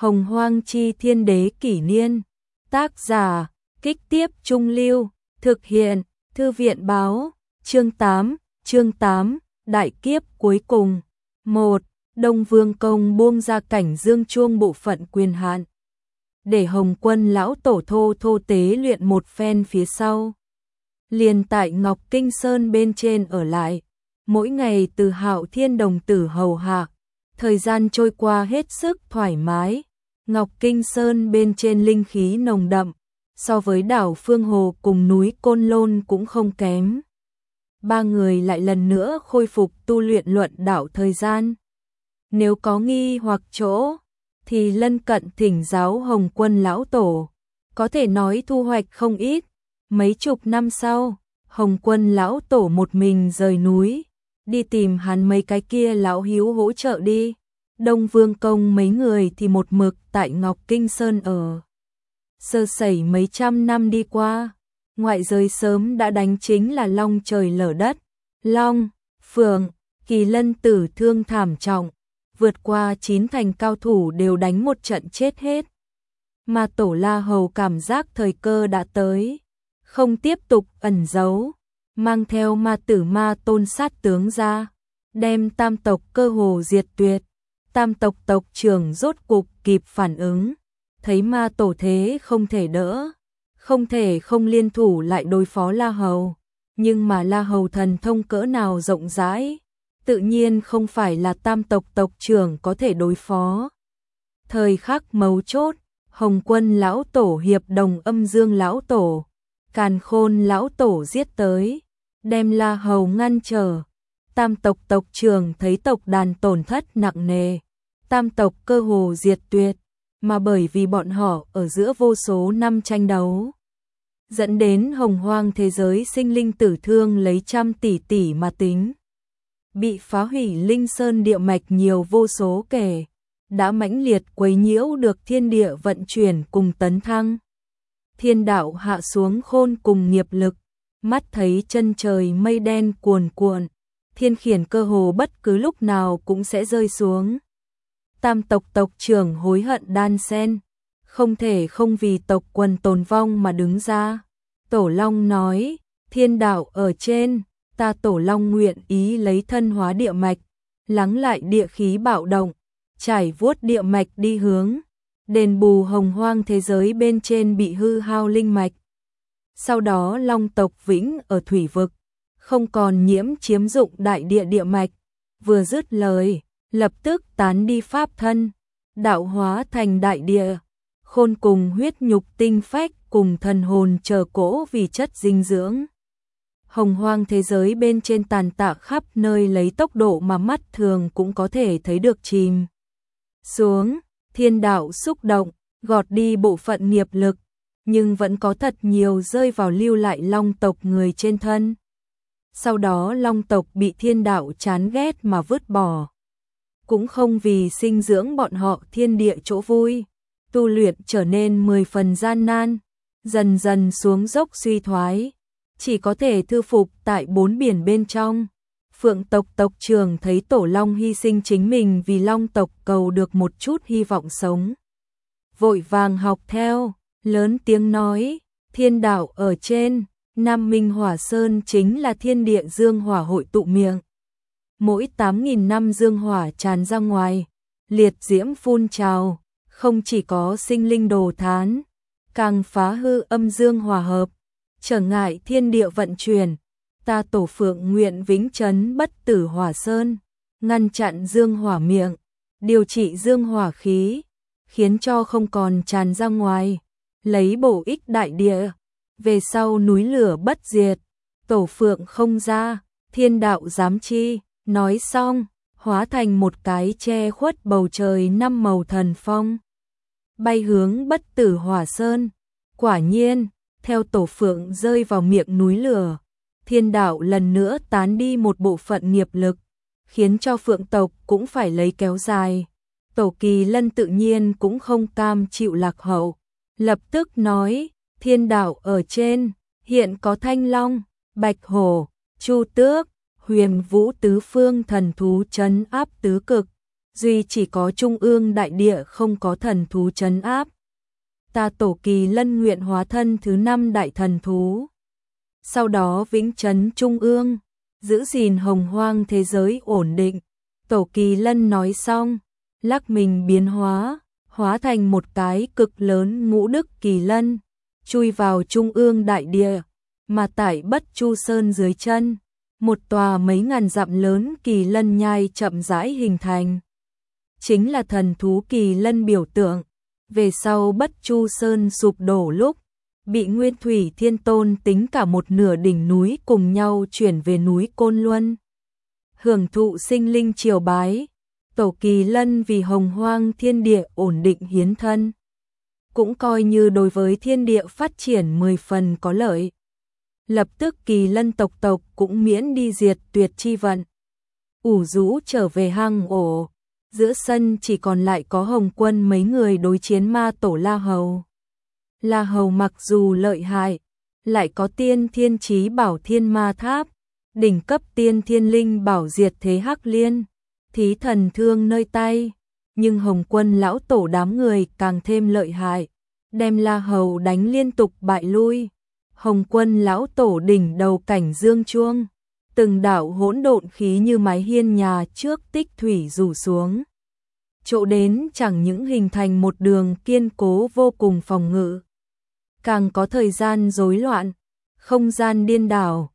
Hồng Hoang Chi Thiên Đế Kỷ Niên. Tác giả, Kích Tiếp Trung Lưu. Thực hiện, Thư viện Báo. Chương 8, Đại Kiếp cuối cùng. 1. Đông Vương Công buông ra cảnh Dương Chuông bộ phận quyền hạn, để Hồng Quân lão tổ thô tế luyện một phen phía sau. Liền tại Ngọc Kinh Sơn bên trên ở lại, mỗi ngày từ Hạo Thiên đồng tử hầu hạ, thời gian trôi qua hết sức thoải mái. Ngọc Kinh Sơn bên trên linh khí nồng đậm, so với đảo Phương Hồ cùng núi Côn Lôn cũng không kém. Ba người lại lần nữa khôi phục tu luyện luận đạo thời gian. Nếu có nghi hoặc chỗ, thì lân cận thỉnh giáo Hồng Quân lão tổ, có thể nói thu hoạch không ít. Mấy chục năm sau, Hồng Quân lão tổ một mình rời núi, đi tìm hắn mấy cái kia lão hiếu hỗ trợ đi. Đông Vương Công mấy người thì một mực tại Ngọc Kinh Sơn ở. Sơ sẩy mấy trăm năm đi qua, ngoại giới sớm đã đánh chính là long trời lở đất. Long, Phượng, Kỳ Lân tử thương thảm trọng, vượt qua 9 thành cao thủ đều đánh một trận chết hết. Mà Tổ La Hầu cảm giác thời cơ đã tới, không tiếp tục ẩn giấu, mang theo ma tử ma tôn sát tướng ra, đem tam tộc cơ hồ diệt tuyệt. Tam tộc tộc trưởng rốt cục kịp phản ứng, thấy ma tổ thế không thể đỡ, không thể không liên thủ lại đối phó La Hầu. Nhưng mà La Hầu thần thông cỡ nào rộng rãi, tự nhiên không phải là tam tộc tộc trưởng có thể đối phó. Thời khắc mấu chốt, Hồng Quân lão tổ hiệp đồng Âm Dương lão tổ, Càn Khôn lão tổ giết tới, đem La Hầu ngăn trở. Tam tộc tộc trưởng thấy tộc đàn tổn thất nặng nề, tam tộc cơ hồ diệt tuyệt, mà bởi vì bọn họ ở giữa vô số năm tranh đấu, dẫn đến hồng hoang thế giới sinh linh tử thương lấy trăm tỷ mà tính. Bị phá hủy linh sơn địa mạch nhiều vô số kể, đã mãnh liệt quấy nhiễu được thiên địa vận chuyển cùng tấn thăng. Thiên đạo hạ xuống khôn cùng nghiệp lực, mắt thấy chân trời mây đen cuồn cuộn, thiên khiển cơ hồ bất cứ lúc nào cũng sẽ rơi xuống. Tam tộc tộc trưởng hối hận đan sen, không thể không vì tộc quần tồn vong mà đứng ra. Tổ Long nói, thiên đạo ở trên, ta Tổ Long nguyện ý lấy thân hóa địa mạch, lắng lại địa khí bạo động, trải vuốt địa mạch đi hướng, đền bù hồng hoang thế giới bên trên bị hư hao linh mạch. Sau đó Long tộc vĩnh ở thủy vực, không còn nhiễm chiếm dụng đại địa địa mạch. Vừa dứt lời, lập tức tán đi pháp thân, đạo hóa thành đại địa, khôn cùng huyết nhục tinh phách cùng thần hồn chờ cỗ vì chất dinh dưỡng. Hồng hoang thế giới bên trên tàn tạ khắp nơi lấy tốc độ mà mắt thường cũng có thể thấy được chìm xuống. Thiên đạo xúc động, gọt đi bộ phận nghiệp lực, nhưng vẫn có thật nhiều rơi vào lưu lại long tộc người trên thân. Sau đó long tộc bị thiên đạo chán ghét mà vứt bỏ, cũng không vì sinh dưỡng bọn họ thiên địa chỗ vui, tu luyện trở nên 10 phần gian nan, dần dần xuống dốc suy thoái, chỉ có thể thư phục tại 4 biển bên trong. Phượng tộc tộc trưởng thấy Tổ Long hy sinh chính mình vì long tộc cầu được một chút hy vọng sống, vội vàng học theo, lớn tiếng nói, thiên đạo ở trên, Nam Minh Hỏa Sơn chính là thiên địa dương hỏa hội tụ miệng. Mỗi 8.000 năm dương hỏa tràn ra ngoài, liệt diễm phun trào, không chỉ có sinh linh đồ thán, càng phá hư âm dương hòa hợp, trở ngại thiên địa vận chuyển. Ta Tổ Phượng nguyện vĩnh trấn bất tử hỏa sơn, ngăn chặn dương hỏa miệng, điều trị dương hỏa khí, khiến cho không còn tràn ra ngoài, lấy bổ ích đại địa. Về sau núi lửa bất diệt, Tổ Phượng không ra, thiên đạo dám chi. Nói xong, hóa thành một cái che khuất bầu trời 5 màu thần phong, bay hướng bất tử hỏa sơn. Quả nhiên, theo Tổ Phượng rơi vào miệng núi lửa, thiên đạo lần nữa tán đi một bộ phận nghiệp lực, khiến cho Phượng tộc cũng phải lấy kéo dài. Tổ Kỳ Lân tự nhiên cũng không cam chịu lạc hậu, lập tức nói, thiên đạo ở trên, hiện có Thanh Long, Bạch Hổ, Chu Tước, Huyền Vũ tứ phương thần thú trấn áp tứ cực, duy chỉ có trung ương đại địa không có thần thú trấn áp. Ta Tổ Kỳ Lân nguyện hóa thân thứ 5 đại thần thú. Sau đó vĩnh trấn trung ương, giữ gìn hồng hoang thế giới ổn định. Tổ Kỳ Lân nói xong, lắc mình biến hóa thành một cái cực lớn ngũ đức kỳ lân, chui vào trung ương đại địa, mà tại Bất Chu Sơn dưới chân, một tòa mấy ngàn dặm lớn kỳ lân nhai chậm rãi hình thành. Chính là thần thú kỳ lân biểu tượng. Về sau Bất Chu Sơn sụp đổ lúc, bị Nguyên Thủy Thiên Tôn tính cả một nửa đỉnh núi cùng nhau chuyển về núi Côn Luân. Hưởng thụ sinh linh triều bái, Tổ Kỳ Lân vì hồng hoang thiên địa ổn định hiến thân. Cũng coi như đối với thiên địa phát triển 10 phần có lợi. Lập tức Kỳ Lân tộc cũng miễn đi diệt tuyệt chi vận. Ủ rũ trở về hang ổ, giữa sân chỉ còn lại có Hồng Quân mấy người đối chiến ma tổ La Hầu. La Hầu mặc dù lợi hại, lại có tiên thiên chí bảo thiên ma tháp, đỉnh cấp tiên thiên linh bảo diệt thế hắc liên, thí thần thương nơi tay, nhưng Hồng Quân lão tổ đám người càng thêm lợi hại, đem La Hầu đánh liên tục bại lui. Hồng Quân lão tổ đỉnh đầu cảnh dương chuông, từng đạo hỗn độn khí như mái hiên nhà trước tích thủy rủ xuống. Chỗ đến chẳng những hình thành một đường kiên cố vô cùng phòng ngự, càng có thời gian rối loạn, không gian điên đảo,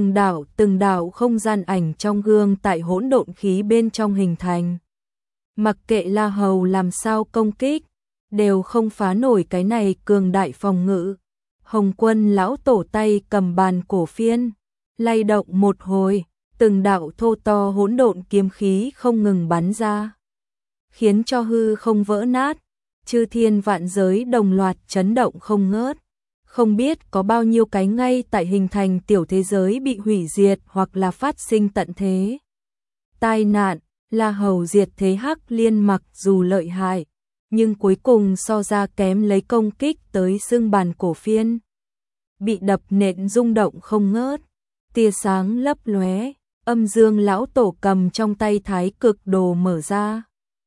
từng đạo không gian ảnh trong gương tại hỗn độn khí bên trong hình thành. Mặc kệ La Hầu làm sao công kích, đều không phá nổi cái này cường đại phòng ngự. Hồng Quân lão tổ tay cầm bàn cổ phiên, lay động một hồi, từng đạo thô to hỗn độn kiếm khí không ngừng bắn ra, khiến cho hư không vỡ nát, chư thiên vạn giới đồng loạt chấn động không ngớt. Không biết có bao nhiêu cái ngay tại hình thành tiểu thế giới bị hủy diệt hoặc là phát sinh tận thế. Tai nạn, La Hầu diệt thế hắc liên mặc dù lợi hại, nhưng cuối cùng so ra kém lấy công kích tới xương bàn cổ phiên. Bị đập nện rung động không ngớt, tia sáng lấp lóe, âm dương lão tổ cầm trong tay thái cực đồ mở ra,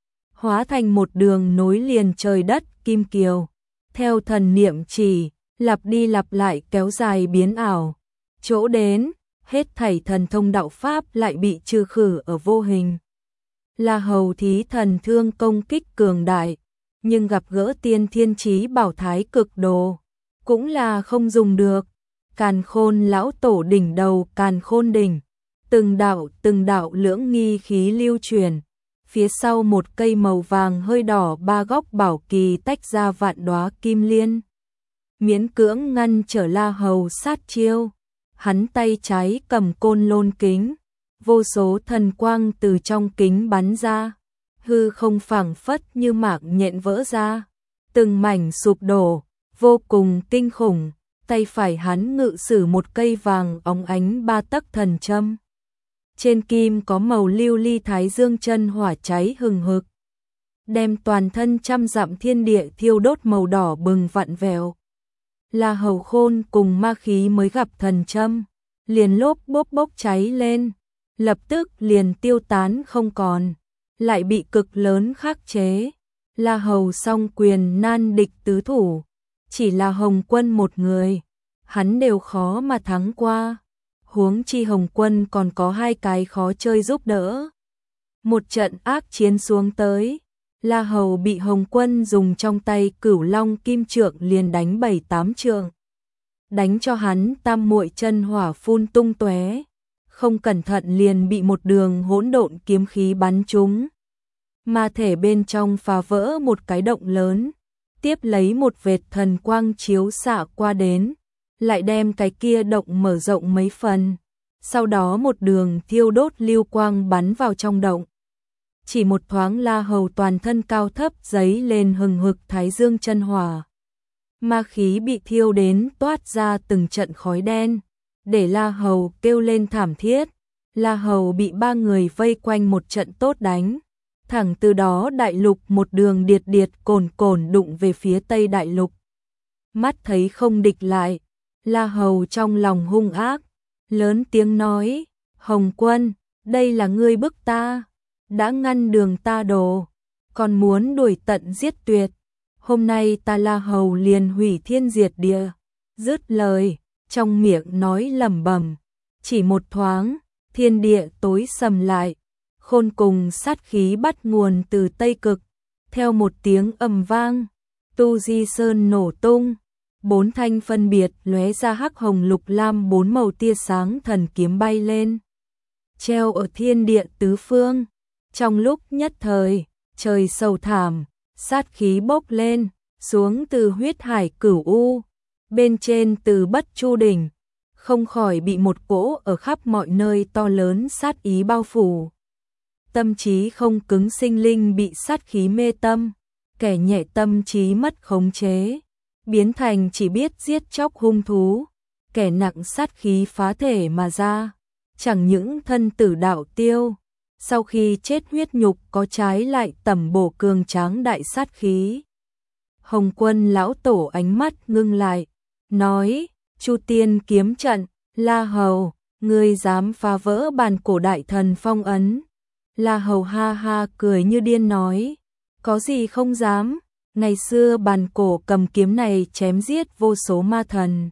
hóa thành một đường nối liền trời đất kim kiều, theo thần niệm chỉ, lặp đi lặp lại kéo dài biến ảo. Chỗ đến, hết thảy thần thông đạo pháp lại bị trừ khử ở vô hình. La Hầu thí thần thương công kích cường đại, nhưng gặp gỡ tiên thiên chí bảo thái cực đồ, cũng là không dùng được. Càn Khôn lão tổ đỉnh đầu Càn Khôn đỉnh, từng đạo lưỡng nghi khí lưu truyền, phía sau một cây màu vàng hơi đỏ ba góc bảo kỳ tách ra vạn đóa kim liên, miễn cưỡng ngăn trở La Hầu sát chiêu. Hắn tay trái cầm côn lôn kính, vô số thần quang từ trong kính bắn ra, hư không phảng phất như mạc nhện vỡ ra, từng mảnh sụp đổ, vô cùng kinh khủng. Tay phải hắn ngự sử một cây vàng óng ánh 3 tấc thần châm. Trên kim có màu lưu ly thái dương chân hỏa cháy hừng hực, đem toàn thân trăm dặm thiên địa thiêu đốt màu đỏ bừng vặn vẹo. La Hầu khôn cùng ma khí mới gặp thần châm, liền lốp bốc cháy lên, lập tức liền tiêu tán không còn, lại bị cực lớn khắc chế. La Hầu song quyền nan địch tứ thủ, chỉ là Hồng Quân một người, hắn đều khó mà thắng qua, huống chi Hồng Quân còn có 2 cái khó chơi giúp đỡ. Một trận ác chiến xuống tới, La Hầu bị Hồng Quân dùng trong tay Cửu Long kim trượng liền đánh 7-8 trượng, đánh cho hắn tam muội chân hỏa phun tung tóe, không cẩn thận liền bị một đường hỗn độn kiếm khí bắn trúng. Ma thể bên trong phá vỡ một cái động lớn, tiếp lấy một vệt thần quang chiếu xạ qua đến, lại đem cái kia động mở rộng mấy phần, sau đó một đường thiêu đốt lưu quang bắn vào trong động. Chỉ một thoáng La Hầu toàn thân cao thấp giấy lên hừng hực thái dương chân hỏa. Ma khí bị thiêu đến toát ra từng trận khói đen, để La Hầu kêu lên thảm thiết. La Hầu bị 3 người vây quanh một trận tốt đánh, thẳng từ đó đại lục một đường điệt cồn đụng về phía Tây đại lục. Mắt thấy không địch lại, La Hầu trong lòng hung ác, lớn tiếng nói: "Hồng Quân, đây là ngươi bức ta, đã ngăn đường ta đồ, còn muốn đuổi tận giết tuyệt. Hôm nay ta La Hầu liền hủy thiên diệt địa. Dứt lời, trong miệng nói lẩm bẩm, chỉ một thoáng, thiên địa tối sầm lại, khôn cùng sát khí bắt nguồn từ Tây Cực, theo một tiếng ầm vang, Tu Di Sơn nổ tung, 4 thanh phân biệt lóe ra hắc hồng lục lam 4 màu tia sáng thần kiếm bay lên, treo ở thiên địa tứ phương. Trong lúc nhất thời, trời sầu thảm, sát khí bốc lên, xuống từ huyết hải cửu u, bên trên từ Bất Chu đỉnh, không khỏi bị một cỗ ở khắp mọi nơi to lớn sát ý bao phủ. Tâm trí không cứng sinh linh bị sát khí mê tâm, kẻ nhẹ tâm trí mất khống chế, biến thành chỉ biết giết chóc hung thú, kẻ nặng sát khí phá thể mà ra, chẳng những thân tử đạo tiêu, sau khi chết huyết nhục có trái lại tẩm bổ cường tráng đại sát khí. Hồng Quân lão tổ ánh mắt ngưng lại, nói, Chu Tiên kiếm trận, La Hầu, ngươi dám phá vỡ bàn cổ đại thần phong ấn. La Hầu ha ha cười như điên nói, có gì không dám, ngày xưa bàn cổ cầm kiếm này chém giết vô số ma thần.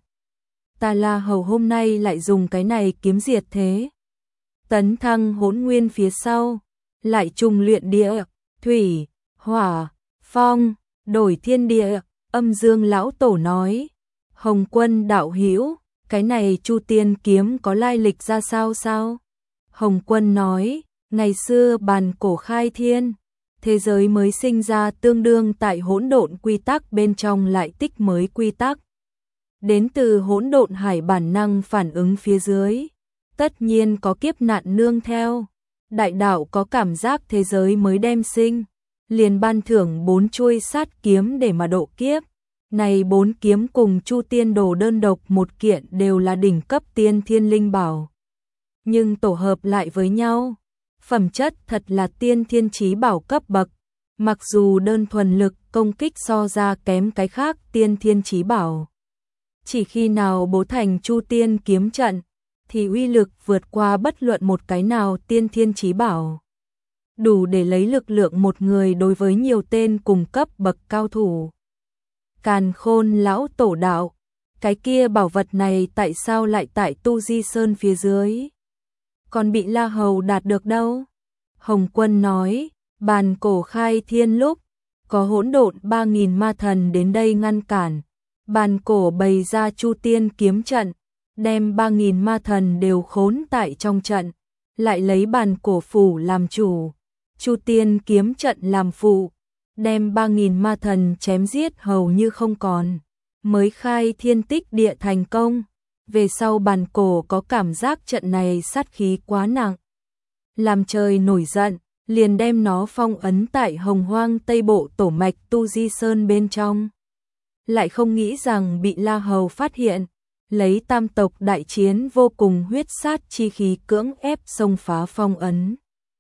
Ta La Hầu hôm nay lại dùng cái này kiếm diệt thế. Tấn thăng hỗn nguyên phía sau, lại trùng luyện địa, thủy, hỏa, phong, đổi thiên địa. Âm Dương lão tổ nói, Hồng Quân đạo hữu, cái này Chu Tiên kiếm có lai lịch ra sao sao? Hồng Quân nói, ngày xưa bàn cổ khai thiên, thế giới mới sinh ra tương đương tại hỗn độn quy tắc bên trong lại tích mới quy tắc. Đến từ hỗn độn hải bản năng phản ứng phía dưới, tất nhiên có kiếp nạn nương theo. Đại đạo có cảm giác thế giới mới đem sinh, liền ban thưởng 4 chuôi sát kiếm để mà độ kiếp. Này 4 kiếm cùng Chu Tiên đồ đơn độc một kiện đều là đỉnh cấp tiên thiên linh bảo, nhưng tổ hợp lại với nhau, phẩm chất thật là tiên thiên chí bảo cấp bậc. Mặc dù đơn thuần lực công kích so ra kém cái khác tiên thiên chí bảo, chỉ khi nào bố thành Chu Tiên kiếm trận thì uy lực vượt qua bất luận một cái nào tiên thiên chí bảo, đủ để lấy lực lượng một người đối với nhiều tên cùng cấp bậc cao thủ. Càn Khôn lão tổ đạo, cái kia bảo vật này tại sao lại tại Tu Di Sơn phía dưới, còn bị La Hầu đạt được đâu? Hồng Quân nói, bàn cổ khai thiên lúc, có hỗn độn 3.000 ma thần đến đây ngăn cản, bàn cổ bày ra Chu Tiên kiếm trận, đem 3.000 ma thần đều khốn tại trong trận, lại lấy bàn cổ phủ làm chủ, Chu Tiên kiếm trận làm phụ, đem 3.000 ma thần chém giết hầu như không còn, mới khai thiên tích địa thành công. Về sau bàn cổ có cảm giác trận này sát khí quá nặng, làm trời nổi giận, liền đem nó phong ấn tại Hồng Hoang Tây Bộ tổ mạch Tu Di Sơn bên trong. Lại không nghĩ rằng bị La Hầu phát hiện, lấy tam tộc đại chiến vô cùng huyết sát chi khí cưỡng ép xông phá phong ấn.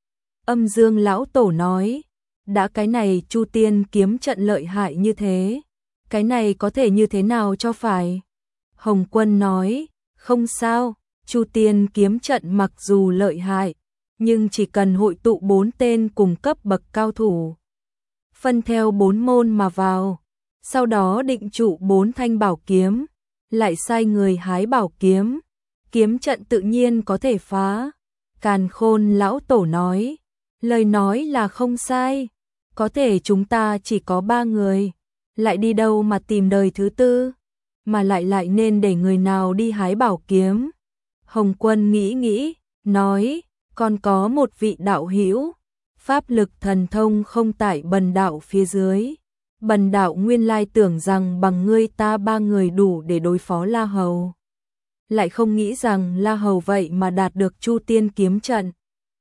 Âm Dương lão tổ nói, đã cái này Chu Tiên kiếm trận lợi hại như thế, cái này có thể như thế nào cho phải? Hồng Quân nói, không sao, Chu Tiên kiếm trận mặc dù lợi hại, nhưng chỉ cần hội tụ 4 tên cùng cấp bậc cao thủ, phân theo 4 môn mà vào, sau đó định trụ 4 thanh bảo kiếm, lại sai người hái bảo kiếm, kiếm trận tự nhiên có thể phá. Càn Khôn lão tổ nói, lời nói là không sai, có thể chúng ta chỉ có 3 người, lại đi đâu mà tìm đời thứ tư, mà lại nên để người nào đi hái bảo kiếm. Hồng Quân nghĩ nghĩ, nói, còn có một vị đạo hữu, pháp lực thần thông không tại Bần đạo phía dưới. Bần đạo nguyên lai tưởng rằng bằng ngươi ta 3 người đủ để đối phó La Hầu, lại không nghĩ rằng La Hầu vậy mà đạt được Chu Tiên kiếm trận.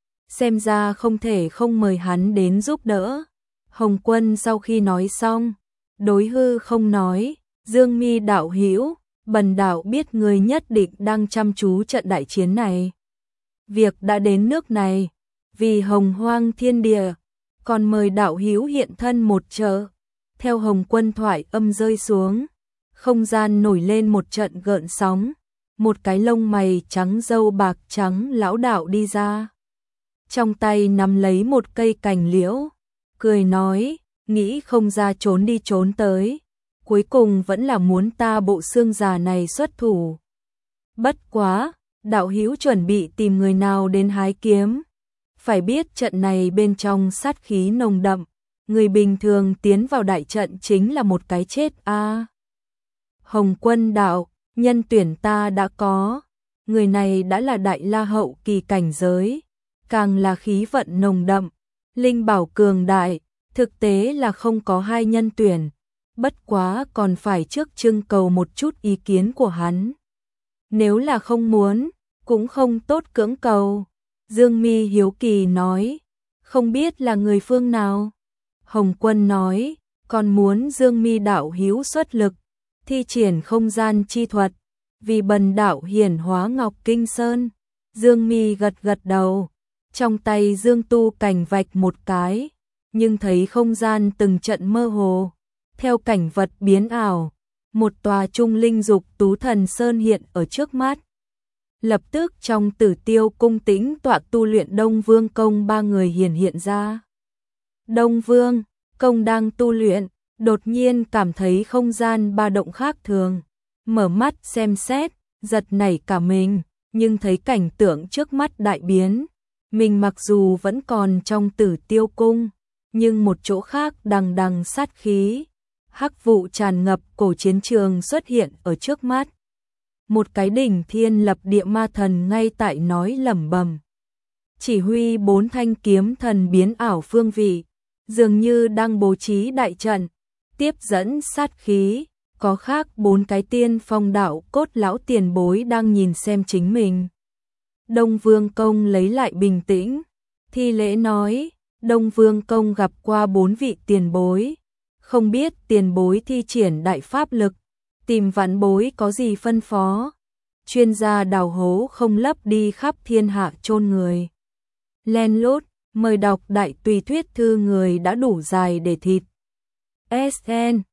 Xem ra không thể không mời hắn đến giúp đỡ. Hồng Quân sau khi nói xong, đối hư không nói, Dương Mi đạo hữu, Bần đạo biết ngươi nhất định đang chăm chú trận đại chiến này. Việc đã đến nước này, vì Hồng Hoang thiên địa, còn mời đạo hữu hiện thân một trợ. Theo Hồng Quân thoại âm rơi xuống, không gian nổi lên một trận gợn sóng, một cái lông mày trắng râu bạc trắng lão đạo đi ra. trong tay nắm lấy một cây cành liễu, cười nói, nghĩ không ra trốn đi trốn tới, cuối cùng vẫn là muốn ta bộ xương già này xuất thủ. Bất quá, đạo hữu chuẩn bị tìm người nào đến hái kiếm, phải biết trận này bên trong sát khí nồng đậm, người bình thường tiến vào đại trận chính là một cái chết a. Hồng Quân đạo, nhân tuyển ta đã có, người này đã là đại la hậu kỳ cảnh giới, càng là khí vận nồng đậm, linh bảo cường đại, thực tế là không có hai nhân tuyển, bất quá còn phải trước trưng cầu một chút ý kiến của hắn. Nếu là không muốn, cũng không tốt cưỡng cầu. Dương Mi hiếu kỳ nói, không biết là người phương nào. Hồng Quân nói, còn muốn Dương Mi đạo hữu xuất lực, thi triển không gian chi thuật, vì bần đạo hiển hóa Ngọc Kinh Sơn. Dương Mi gật gật đầu, trong tay Dương Tu cảnh vạch một cái, nhưng thấy không gian từng trận mơ hồ, theo cảnh vật biến ảo, một tòa trung linh dục tú thần sơn hiện ở trước mắt. Lập tức trong Tử Tiêu cung tĩnh tọa tu luyện Đông Vương Công ba người hiện ra. Đông Vương Công đang tu luyện, đột nhiên cảm thấy không gian ba động khác thường, mở mắt xem xét, giật nảy cả mình, nhưng thấy cảnh tượng trước mắt đại biến. Mình mặc dù vẫn còn trong Tử Tiêu cung, nhưng một chỗ khác đằng đằng sát khí, hắc vụ tràn ngập, cổ chiến trường xuất hiện ở trước mắt. Một cái đỉnh thiên lập địa ma thần ngay tại nói lẩm bẩm, chỉ huy 4 thanh kiếm thần biến ảo phương vị, dường như đang bố trí đại trận, tiếp dẫn sát khí, có khác 4 cái tiên phong đạo cốt lão tiền bối đang nhìn xem chính mình. Đông Vương Công lấy lại bình tĩnh, thi lễ nói, Đông Vương Công gặp qua 4 vị tiền bối, không biết tiền bối thi triển đại pháp lực, tìm vãn bối có gì phân phó. Chuyên gia đào hố không lấp đi khắp thiên hạ chôn người. Len lút, mời đọc đại tùy thuyết thư người đã đủ dài để thịt. SN